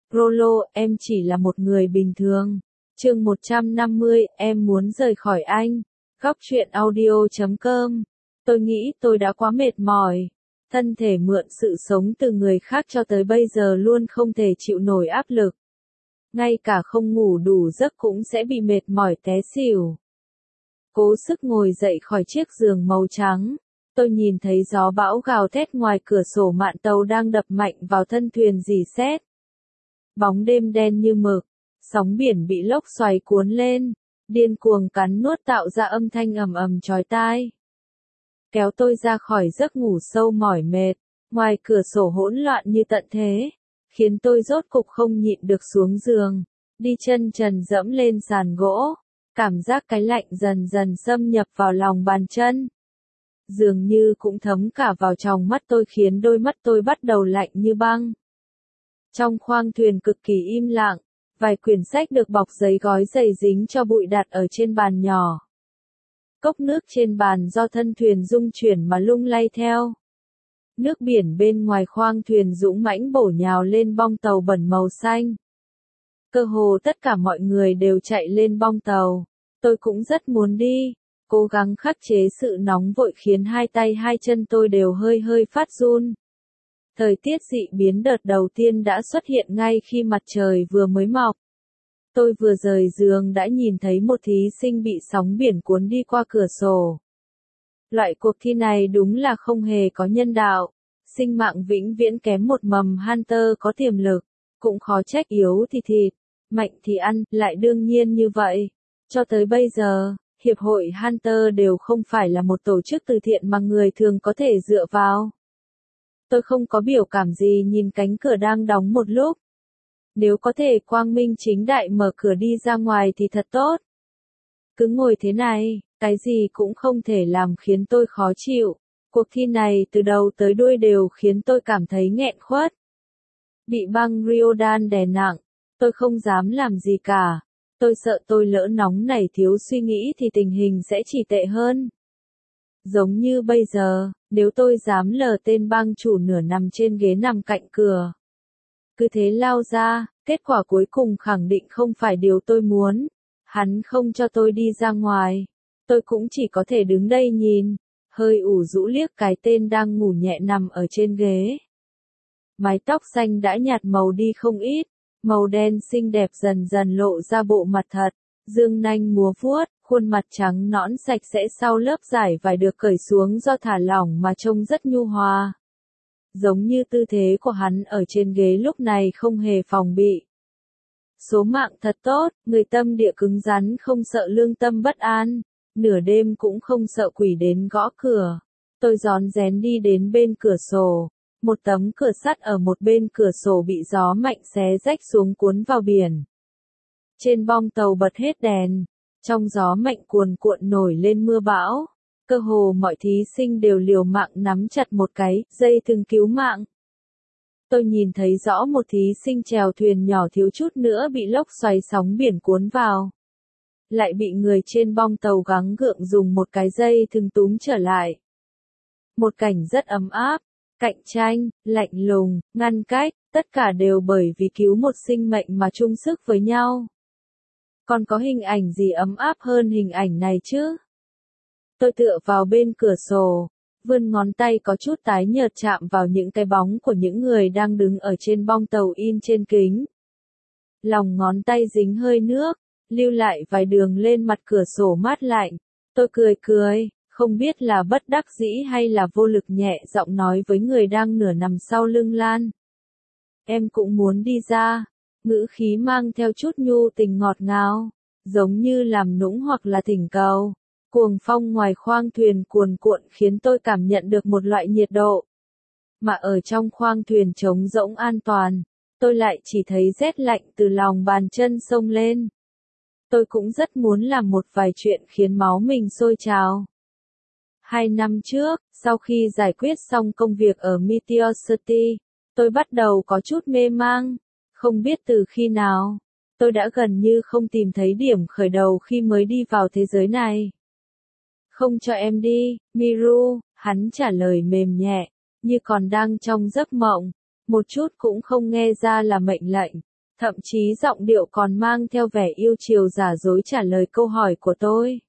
Rolo, em chỉ là một người bình thường. Chương 150, em muốn rời khỏi anh. Góc truyện audio.com. Tôi nghĩ tôi đã quá mệt mỏi. Thân thể mượn sự sống từ người khác cho tới bây giờ luôn không thể chịu nổi áp lực. Ngay cả không ngủ đủ giấc cũng sẽ bị mệt mỏi té xỉu. Cố sức ngồi dậy khỏi chiếc giường màu trắng. Tôi nhìn thấy gió bão gào thét ngoài cửa sổ mạn tàu đang đập mạnh vào thân thuyền rỉ sét. Bóng đêm đen như mực, sóng biển bị lốc xoáy cuốn lên, điên cuồng cắn nuốt tạo ra âm thanh ầm ầm chói tai. Kéo tôi ra khỏi giấc ngủ sâu mỏi mệt, ngoài cửa sổ hỗn loạn như tận thế, khiến tôi rốt cục không nhịn được xuống giường, đi chân trần dẫm lên sàn gỗ, cảm giác cái lạnh dần dần xâm nhập vào lòng bàn chân. Dường như cũng thấm cả vào tròng mắt tôi khiến đôi mắt tôi bắt đầu lạnh như băng. Trong khoang thuyền cực kỳ im lặng, vài quyển sách được bọc giấy gói dày dính cho bụi đặt ở trên bàn nhỏ. Cốc nước trên bàn do thân thuyền rung chuyển mà lung lay theo. Nước biển bên ngoài khoang thuyền dũng mãnh bổ nhào lên bong tàu bẩn màu xanh. Cơ hồ tất cả mọi người đều chạy lên bong tàu. Tôi cũng rất muốn đi, cố gắng khắc chế sự nóng vội khiến hai tay hai chân tôi đều hơi hơi phát run. Thời tiết dị biến đợt đầu tiên đã xuất hiện ngay khi mặt trời vừa mới mọc. Tôi vừa rời giường đã nhìn thấy một thí sinh bị sóng biển cuốn đi qua cửa sổ. Loại cuộc thi này đúng là không hề có nhân đạo. Sinh mạng vĩnh viễn kém một mầm Hunter có tiềm lực, cũng khó trách yếu thì thịt, mạnh thì ăn, lại đương nhiên như vậy. Cho tới bây giờ, Hiệp hội Hunter đều không phải là một tổ chức từ thiện mà người thường có thể dựa vào. Tôi không có biểu cảm gì nhìn cánh cửa đang đóng một lúc. Nếu có thể quang minh chính đại mở cửa đi ra ngoài thì thật tốt. Cứ ngồi thế này, cái gì cũng không thể làm khiến tôi khó chịu. Cuộc thi này từ đầu tới đuôi đều khiến tôi cảm thấy nghẹn khuất. Bị băng Ryodan đè nặng, tôi không dám làm gì cả. Tôi sợ tôi lỡ nóng nảy thiếu suy nghĩ thì tình hình sẽ chỉ tệ hơn. Giống như bây giờ, nếu tôi dám lờ tên bang chủ nửa nằm trên ghế nằm cạnh cửa. Cứ thế lao ra, kết quả cuối cùng khẳng định không phải điều tôi muốn. Hắn không cho tôi đi ra ngoài. Tôi cũng chỉ có thể đứng đây nhìn, hơi ủ rũ liếc cái tên đang ngủ nhẹ nằm ở trên ghế. Mái tóc xanh đã nhạt màu đi không ít, màu đen xinh đẹp dần dần lộ ra bộ mặt thật, dương nanh múa vuốt, khuôn mặt trắng nõn sạch sẽ sau lớp vải vải được cởi xuống do thả lỏng mà trông rất nhu hòa. Giống như tư thế của hắn ở trên ghế lúc này không hề phòng bị. Số mạng thật tốt, người tâm địa cứng rắn không sợ lương tâm bất an, nửa đêm cũng không sợ quỷ đến gõ cửa. Tôi rón rén đi đến bên cửa sổ, một tấm cửa sắt ở một bên cửa sổ bị gió mạnh xé rách xuống cuốn vào biển. Trên bong tàu bật hết đèn, trong gió mạnh cuồn cuộn nổi lên mưa bão. Cơ hồ mọi thí sinh đều liều mạng nắm chặt một cái dây thừng cứu mạng. Tôi nhìn thấy rõ một thí sinh chèo thuyền nhỏ thiếu chút nữa bị lốc xoáy sóng biển cuốn vào. Lại bị người trên bong tàu gắng gượng dùng một cái dây thừng túm trở lại. Một cảnh rất ấm áp, cạnh tranh, lạnh lùng, ngăn cách, tất cả đều bởi vì cứu một sinh mệnh mà chung sức với nhau. Còn có hình ảnh gì ấm áp hơn hình ảnh này chứ? Tôi tựa vào bên cửa sổ, vươn ngón tay có chút tái nhợt chạm vào những cái bóng của những người đang đứng ở trên bong tàu in trên kính. Lòng ngón tay dính hơi nước, lưu lại vài đường lên mặt cửa sổ mát lạnh. Tôi cười cười, không biết là bất đắc dĩ hay là vô lực nhẹ giọng nói với người đang nửa nằm sau lưng Lan. Em cũng muốn đi ra, ngữ khí mang theo chút nhu tình ngọt ngào, giống như làm nũng hoặc là thỉnh cầu. Cuồng phong ngoài khoang thuyền cuồn cuộn khiến tôi cảm nhận được một loại nhiệt độ. Mà ở trong khoang thuyền trống rỗng an toàn, tôi lại chỉ thấy rét lạnh từ lòng bàn chân xông lên. Tôi cũng rất muốn làm một vài chuyện khiến máu mình sôi trào. 2 năm trước, sau khi giải quyết xong công việc ở Meteor City, tôi bắt đầu có chút mê mang. Không biết từ khi nào, tôi đã gần như không tìm thấy điểm khởi đầu khi mới đi vào thế giới này. Không cho em đi, Miru, hắn trả lời mềm nhẹ, như còn đang trong giấc mộng, một chút cũng không nghe ra là mệnh lệnh. Thậm chí giọng điệu còn mang theo vẻ yêu chiều giả dối trả lời câu hỏi của tôi.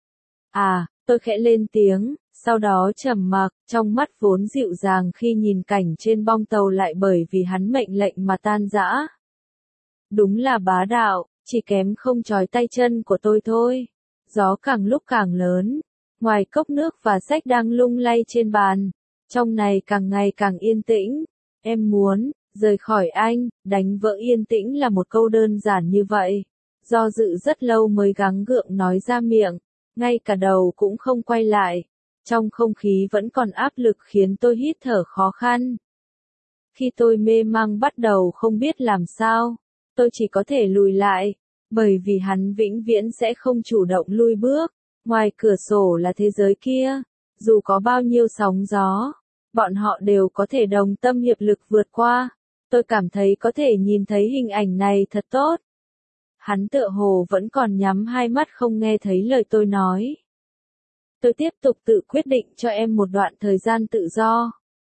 À, tôi khẽ lên tiếng, sau đó trầm mặc, trong mắt vốn dịu dàng khi nhìn cảnh trên bong tàu lại bởi vì hắn mệnh lệnh mà tan rã. Đúng là bá đạo, chỉ kém không trói tay chân của tôi thôi. Gió càng lúc càng lớn, ngoài cốc nước và sách đang lung lay trên bàn, trong này càng ngày càng yên tĩnh. Em muốn rời khỏi anh, đánh vỡ yên tĩnh là một câu đơn giản như vậy. Do dự rất lâu mới gắng gượng nói ra miệng, ngay cả đầu cũng không quay lại. Trong không khí vẫn còn áp lực khiến tôi hít thở khó khăn. Khi tôi mê mang bắt đầu không biết làm sao, tôi chỉ có thể lùi lại, bởi vì hắn vĩnh viễn sẽ không chủ động lui bước. Ngoài cửa sổ là thế giới kia, dù có bao nhiêu sóng gió, bọn họ đều có thể đồng tâm hiệp lực vượt qua. Tôi cảm thấy có thể nhìn thấy hình ảnh này thật tốt. Hắn tựa hồ vẫn còn nhắm hai mắt không nghe thấy lời tôi nói. Tôi tiếp tục tự quyết định cho em một đoạn thời gian tự do.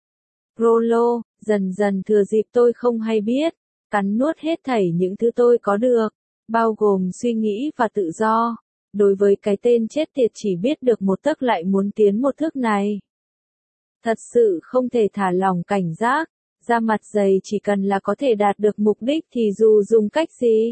Rolo, dần dần thừa dịp tôi không hay biết, cắn nuốt hết thảy những thứ tôi có được, bao gồm suy nghĩ và tự do. Đối với cái tên chết tiệt chỉ biết được một tấc lại muốn tiến một thước này. Thật sự không thể thả lỏng cảnh giác, da mặt dày chỉ cần là có thể đạt được mục đích thì dù dùng cách gì.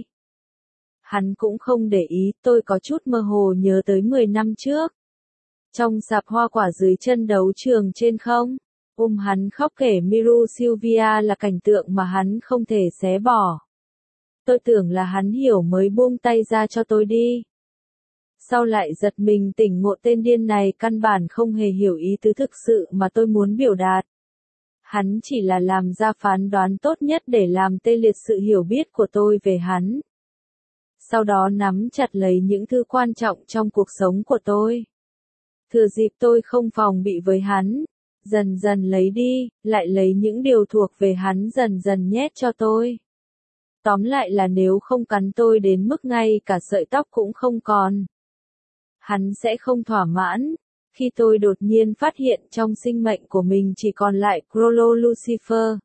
Hắn cũng không để ý, tôi có chút mơ hồ nhớ tới 10 năm trước. Trong sạp hoa quả dưới chân đấu trường trên không, hắn khóc kể Miru Sylvia là cảnh tượng mà hắn không thể xé bỏ. Tôi tưởng là hắn hiểu mới buông tay ra cho tôi đi. Sau lại giật mình tỉnh ngộ tên điên này căn bản không hề hiểu ý tứ thực sự mà tôi muốn biểu đạt. Hắn chỉ là làm ra phán đoán tốt nhất để làm tê liệt sự hiểu biết của tôi về hắn. Sau đó nắm chặt lấy những thứ quan trọng trong cuộc sống của tôi. Thừa dịp tôi không phòng bị với hắn, dần dần lấy đi, lại lấy những điều thuộc về hắn dần dần nhét cho tôi. Tóm lại là nếu không cắn tôi đến mức ngay cả sợi tóc cũng không còn, hắn sẽ không thỏa mãn. Khi tôi đột nhiên phát hiện trong sinh mệnh của mình chỉ còn lại Crollo Lucifer,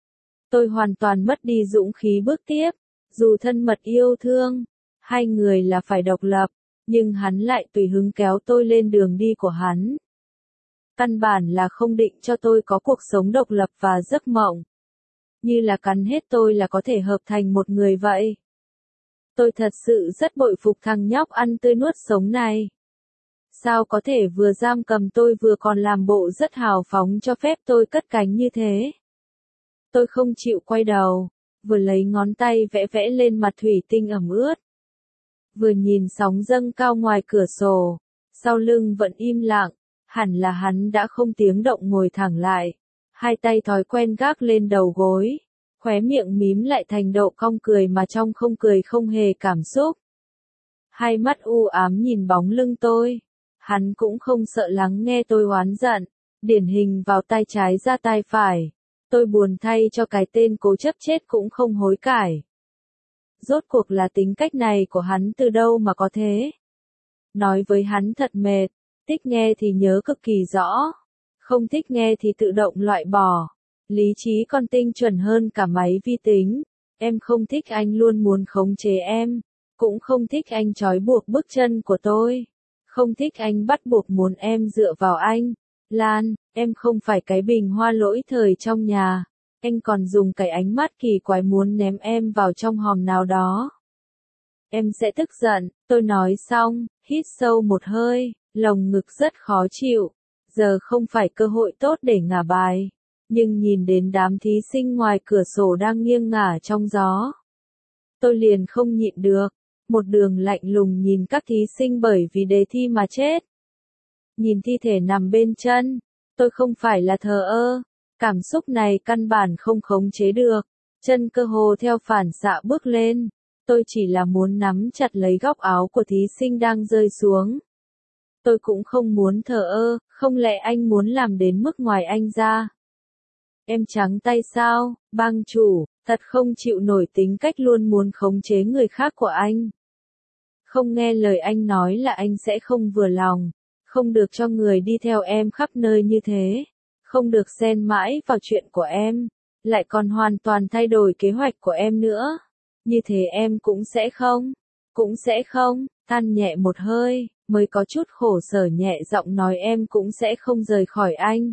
tôi hoàn toàn mất đi dũng khí bước tiếp. Dù thân mật yêu thương, hai người là phải độc lập, nhưng hắn lại tùy hứng kéo tôi lên đường đi của hắn. Căn bản là không định cho tôi có cuộc sống độc lập và giấc mộng. Như là cắn hết tôi là có thể hợp thành một người vậy. Tôi thật sự rất bội phục thằng nhóc ăn tươi nuốt sống này. Sao có thể vừa giam cầm tôi vừa còn làm bộ rất hào phóng cho phép tôi cất cánh như thế? Tôi không chịu quay đầu, vừa lấy ngón tay vẽ vẽ lên mặt thủy tinh ẩm ướt. Vừa nhìn sóng dâng cao ngoài cửa sổ, sau lưng vẫn im lặng, hẳn là hắn đã không tiếng động ngồi thẳng lại, hai tay thói quen gác lên đầu gối, khóe miệng mím lại thành độ cong cười mà trong không cười không hề cảm xúc. Hai mắt u ám nhìn bóng lưng tôi, hắn cũng không sợ lắng nghe tôi oán giận, điển hình vào tay trái ra tay phải. Tôi buồn thay cho cái tên cố chấp chết cũng không hối cải. Rốt cuộc là tính cách này của hắn từ đâu mà có thế? Nói với hắn thật mệt, thích nghe thì nhớ cực kỳ rõ, không thích nghe thì tự động loại bỏ. Lý trí còn tinh chuẩn hơn cả máy vi tính. Em không thích anh luôn muốn khống chế em, cũng không thích anh trói buộc bước chân của tôi, không thích anh bắt buộc muốn em dựa vào anh. Lan, em không phải cái bình hoa lỗi thời trong nhà, anh còn dùng cái ánh mắt kỳ quái muốn ném em vào trong hòm nào đó. Em sẽ tức giận, tôi nói xong, hít sâu một hơi, lồng ngực rất khó chịu, giờ không phải cơ hội tốt để ngả bài, nhưng nhìn đến đám thí sinh ngoài cửa sổ đang nghiêng ngả trong gió. Tôi liền không nhịn được, một đường lạnh lùng nhìn các thí sinh bởi vì đề thi mà chết. Nhìn thi thể nằm bên chân, tôi không phải là thờ ơ, cảm xúc này căn bản không khống chế được, chân cơ hồ theo phản xạ bước lên, tôi chỉ là muốn nắm chặt lấy góc áo của thí sinh đang rơi xuống. Tôi cũng không muốn thờ ơ, không lẽ anh muốn làm đến mức ngoài anh ra? Em trắng tay sao, bang chủ, thật không chịu nổi tính cách luôn muốn khống chế người khác của anh. Không nghe lời anh nói là anh sẽ không vừa lòng. Không được cho người đi theo em khắp nơi như thế, không được xen mãi vào chuyện của em, lại còn hoàn toàn thay đổi kế hoạch của em nữa. Như thế em cũng sẽ không. Cũng sẽ không, than nhẹ một hơi, mới có chút khổ sở nhẹ giọng nói em cũng sẽ không rời khỏi anh.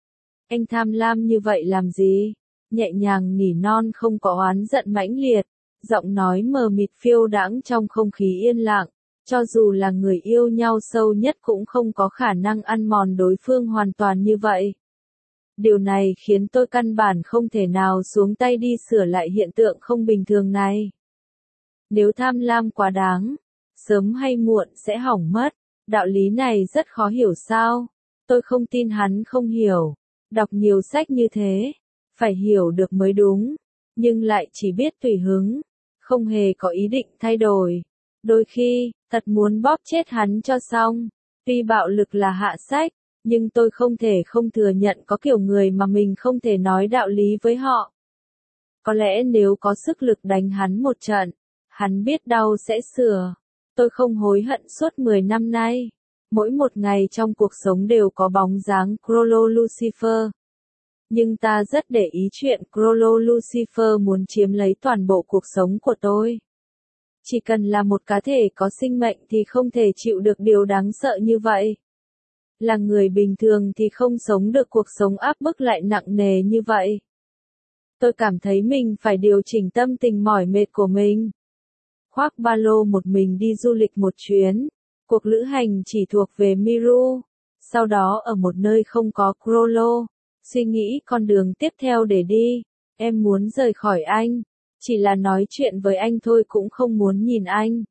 Anh tham lam như vậy làm gì? Nhẹ nhàng nỉ non không có oán giận mãnh liệt, giọng nói mờ mịt phiêu đãng trong không khí yên lặng, cho dù là người yêu nhau sâu nhất cũng không có khả năng ăn mòn đối phương hoàn toàn như vậy. Điều này khiến tôi căn bản không thể nào xuống tay đi sửa lại hiện tượng không bình thường này. Nếu tham lam quá đáng, sớm hay muộn sẽ hỏng mất, đạo lý này rất khó hiểu sao? Tôi không tin hắn không hiểu. Đọc nhiều sách như thế, phải hiểu được mới đúng, nhưng lại chỉ biết tùy hứng, không hề có ý định thay đổi. Đôi khi, thật muốn bóp chết hắn cho xong. Tuy bạo lực là hạ sách, nhưng tôi không thể không thừa nhận có kiểu người mà mình không thể nói đạo lý với họ. Có lẽ nếu có sức lực đánh hắn một trận, hắn biết đau sẽ sửa. Tôi không hối hận suốt 10 năm nay. Mỗi một ngày trong cuộc sống đều có bóng dáng Crollo Lucifer. Nhưng ta rất để ý chuyện Crollo Lucifer muốn chiếm lấy toàn bộ cuộc sống của tôi. Chỉ cần là một cá thể có sinh mệnh thì không thể chịu được điều đáng sợ như vậy. Là người bình thường thì không sống được cuộc sống áp bức lại nặng nề như vậy. Tôi cảm thấy mình phải điều chỉnh tâm tình mỏi mệt của mình. Khoác ba lô một mình đi du lịch một chuyến. Cuộc lữ hành chỉ thuộc về Miru. Sau đó ở một nơi không có Crollo. Suy nghĩ con đường tiếp theo để đi. Em muốn rời khỏi anh. Chỉ là nói chuyện với anh thôi cũng không muốn nhìn anh.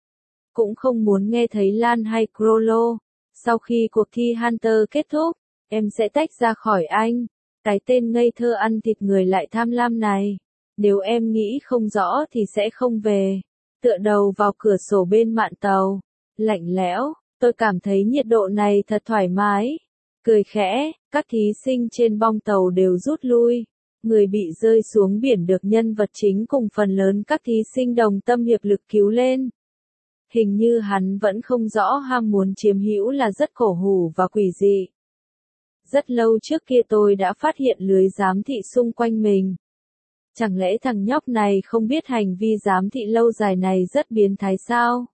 Cũng không muốn nghe thấy Lan hay Crollo. Sau khi cuộc thi Hunter kết thúc, em sẽ tách ra khỏi anh. Cái tên ngây thơ ăn thịt người lại tham lam này. Nếu em nghĩ không rõ thì sẽ không về. Tựa đầu vào cửa sổ bên mạn tàu. Lạnh lẽo, tôi cảm thấy nhiệt độ này thật thoải mái. Cười khẽ, các thí sinh trên bong tàu đều rút lui. Người bị rơi xuống biển được nhân vật chính cùng phần lớn các thí sinh đồng tâm hiệp lực cứu lên. Hình như hắn vẫn không rõ ham muốn chiếm hữu là rất cổ hủ và quỷ dị. Rất lâu trước kia tôi đã phát hiện lưới giám thị xung quanh mình. Chẳng lẽ thằng nhóc này không biết hành vi giám thị lâu dài này rất biến thái sao?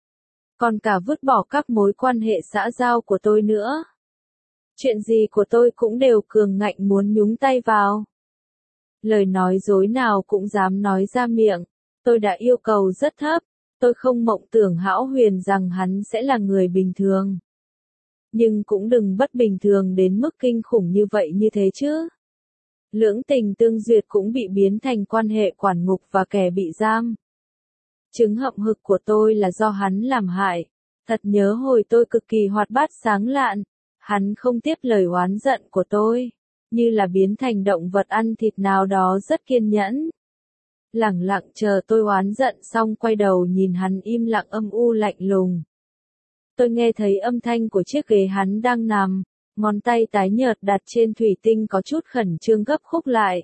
Còn cả vứt bỏ các mối quan hệ xã giao của tôi nữa. Chuyện gì của tôi cũng đều cường ngạnh muốn nhúng tay vào. Lời nói dối nào cũng dám nói ra miệng. Tôi đã yêu cầu rất thấp. Tôi không mộng tưởng hão huyền rằng hắn sẽ là người bình thường. Nhưng cũng đừng bất bình thường đến mức kinh khủng như vậy như thế chứ. Lưỡng tình tương duyệt cũng bị biến thành quan hệ quản ngục và kẻ bị giam. Chứng hậm hực của tôi là do hắn làm hại. Thật nhớ hồi tôi cực kỳ hoạt bát sáng lạn. Hắn không tiếp lời oán giận của tôi. Như là biến thành động vật ăn thịt nào đó rất kiên nhẫn. Lẳng lặng chờ tôi oán giận xong quay đầu nhìn hắn im lặng âm u lạnh lùng. Tôi nghe thấy âm thanh của chiếc ghế hắn đang nằm. Ngón tay tái nhợt đặt trên thủy tinh có chút khẩn trương gấp khúc lại.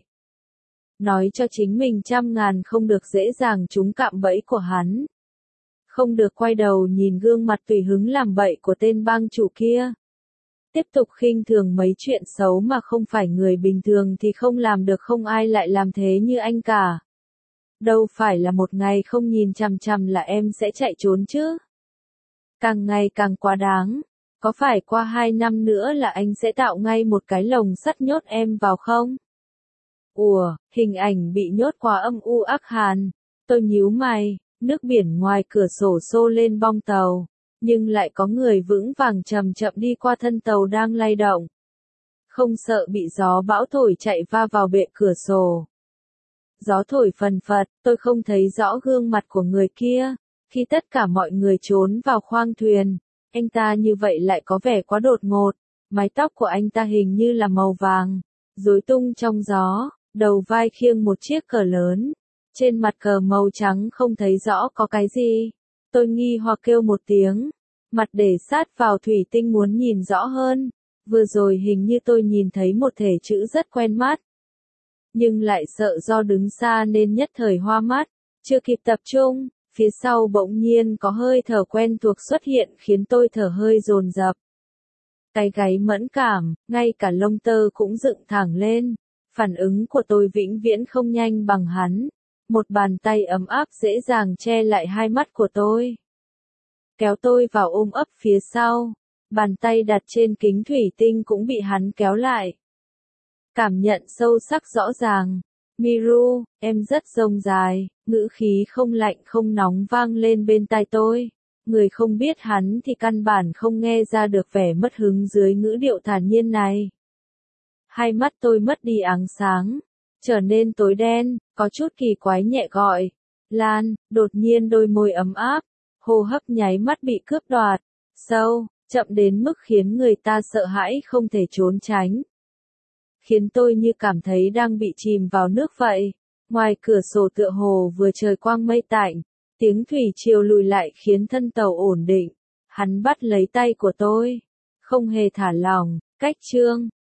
Nói cho chính mình trăm ngàn không được dễ dàng trúng cạm bẫy của hắn. Không được quay đầu nhìn gương mặt tùy hứng làm bậy của tên bang chủ kia. Tiếp tục khinh thường mấy chuyện xấu mà không phải người bình thường thì không làm được, không ai lại làm thế như anh cả. Đâu phải là một ngày không nhìn chằm chằm là em sẽ chạy trốn chứ. Càng ngày càng quá đáng. Có phải qua 2 năm nữa là anh sẽ tạo ngay một cái lồng sắt nhốt em vào không? Ủa, hình ảnh bị nhốt quá âm u ác hàn. Tôi nhíu mày, nước biển ngoài cửa sổ xô lên bong tàu. Nhưng lại có người vững vàng chậm chậm đi qua thân tàu đang lay động. Không sợ bị gió bão thổi chạy va vào bệ cửa sổ. Gió thổi phần phật, tôi không thấy rõ gương mặt của người kia. Khi tất cả mọi người trốn vào khoang thuyền, anh ta như vậy lại có vẻ quá đột ngột. Mái tóc của anh ta hình như là màu vàng, rối tung trong gió, đầu vai khiêng một chiếc cờ lớn. Trên mặt cờ màu trắng không thấy rõ có cái gì. Tôi nghi hoặc kêu một tiếng, mặt để sát vào thủy tinh muốn nhìn rõ hơn. Vừa rồi hình như tôi nhìn thấy một thể chữ rất quen mắt. Nhưng lại sợ do đứng xa nên nhất thời hoa mắt, chưa kịp tập trung, phía sau bỗng nhiên có hơi thở quen thuộc xuất hiện khiến tôi thở hơi dồn dập. Cái gáy mẫn cảm, ngay cả lông tơ cũng dựng thẳng lên. Phản ứng của tôi vĩnh viễn không nhanh bằng hắn. Một bàn tay ấm áp dễ dàng che lại hai mắt của tôi. Kéo tôi vào ôm ấp phía sau. Bàn tay đặt trên kính thủy tinh cũng bị hắn kéo lại. Cảm nhận sâu sắc rõ ràng. Miru, em rất rông dài, ngữ khí không lạnh không nóng vang lên bên tai tôi. Người không biết hắn thì căn bản không nghe ra được vẻ mất hứng dưới ngữ điệu thản nhiên này. Hai mắt tôi mất đi ánh sáng, trở nên tối đen, có chút kỳ quái nhẹ gọi. Lan, đột nhiên đôi môi ấm áp, hô hấp nháy mắt bị cướp đoạt, sâu, chậm đến mức khiến người ta sợ hãi không thể trốn tránh. Khiến tôi như cảm thấy đang bị chìm vào nước vậy. Ngoài cửa sổ tựa hồ vừa trời quang mây tạnh, tiếng thủy triều lùi lại khiến thân tàu ổn định. Hắn bắt lấy tay của tôi, không hề thả lỏng, cách chương.